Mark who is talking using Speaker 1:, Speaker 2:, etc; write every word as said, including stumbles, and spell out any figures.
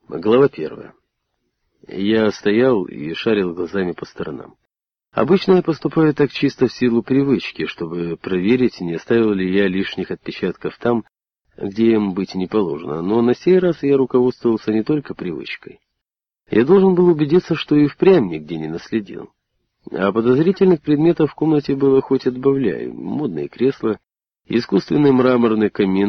Speaker 1: Глава первая. Я стоял и шарил глазами по сторонам. Обычно я поступаю так чисто в силу привычки, чтобы проверить, не оставил ли я лишних отпечатков там, где им быть не положено. Но на сей раз я руководствовался не только привычкой. Я должен был убедиться, что и впрямь нигде не наследил. А подозрительных предметов в комнате было хоть отбавляй. Модные кресла, искусственный мраморный камин,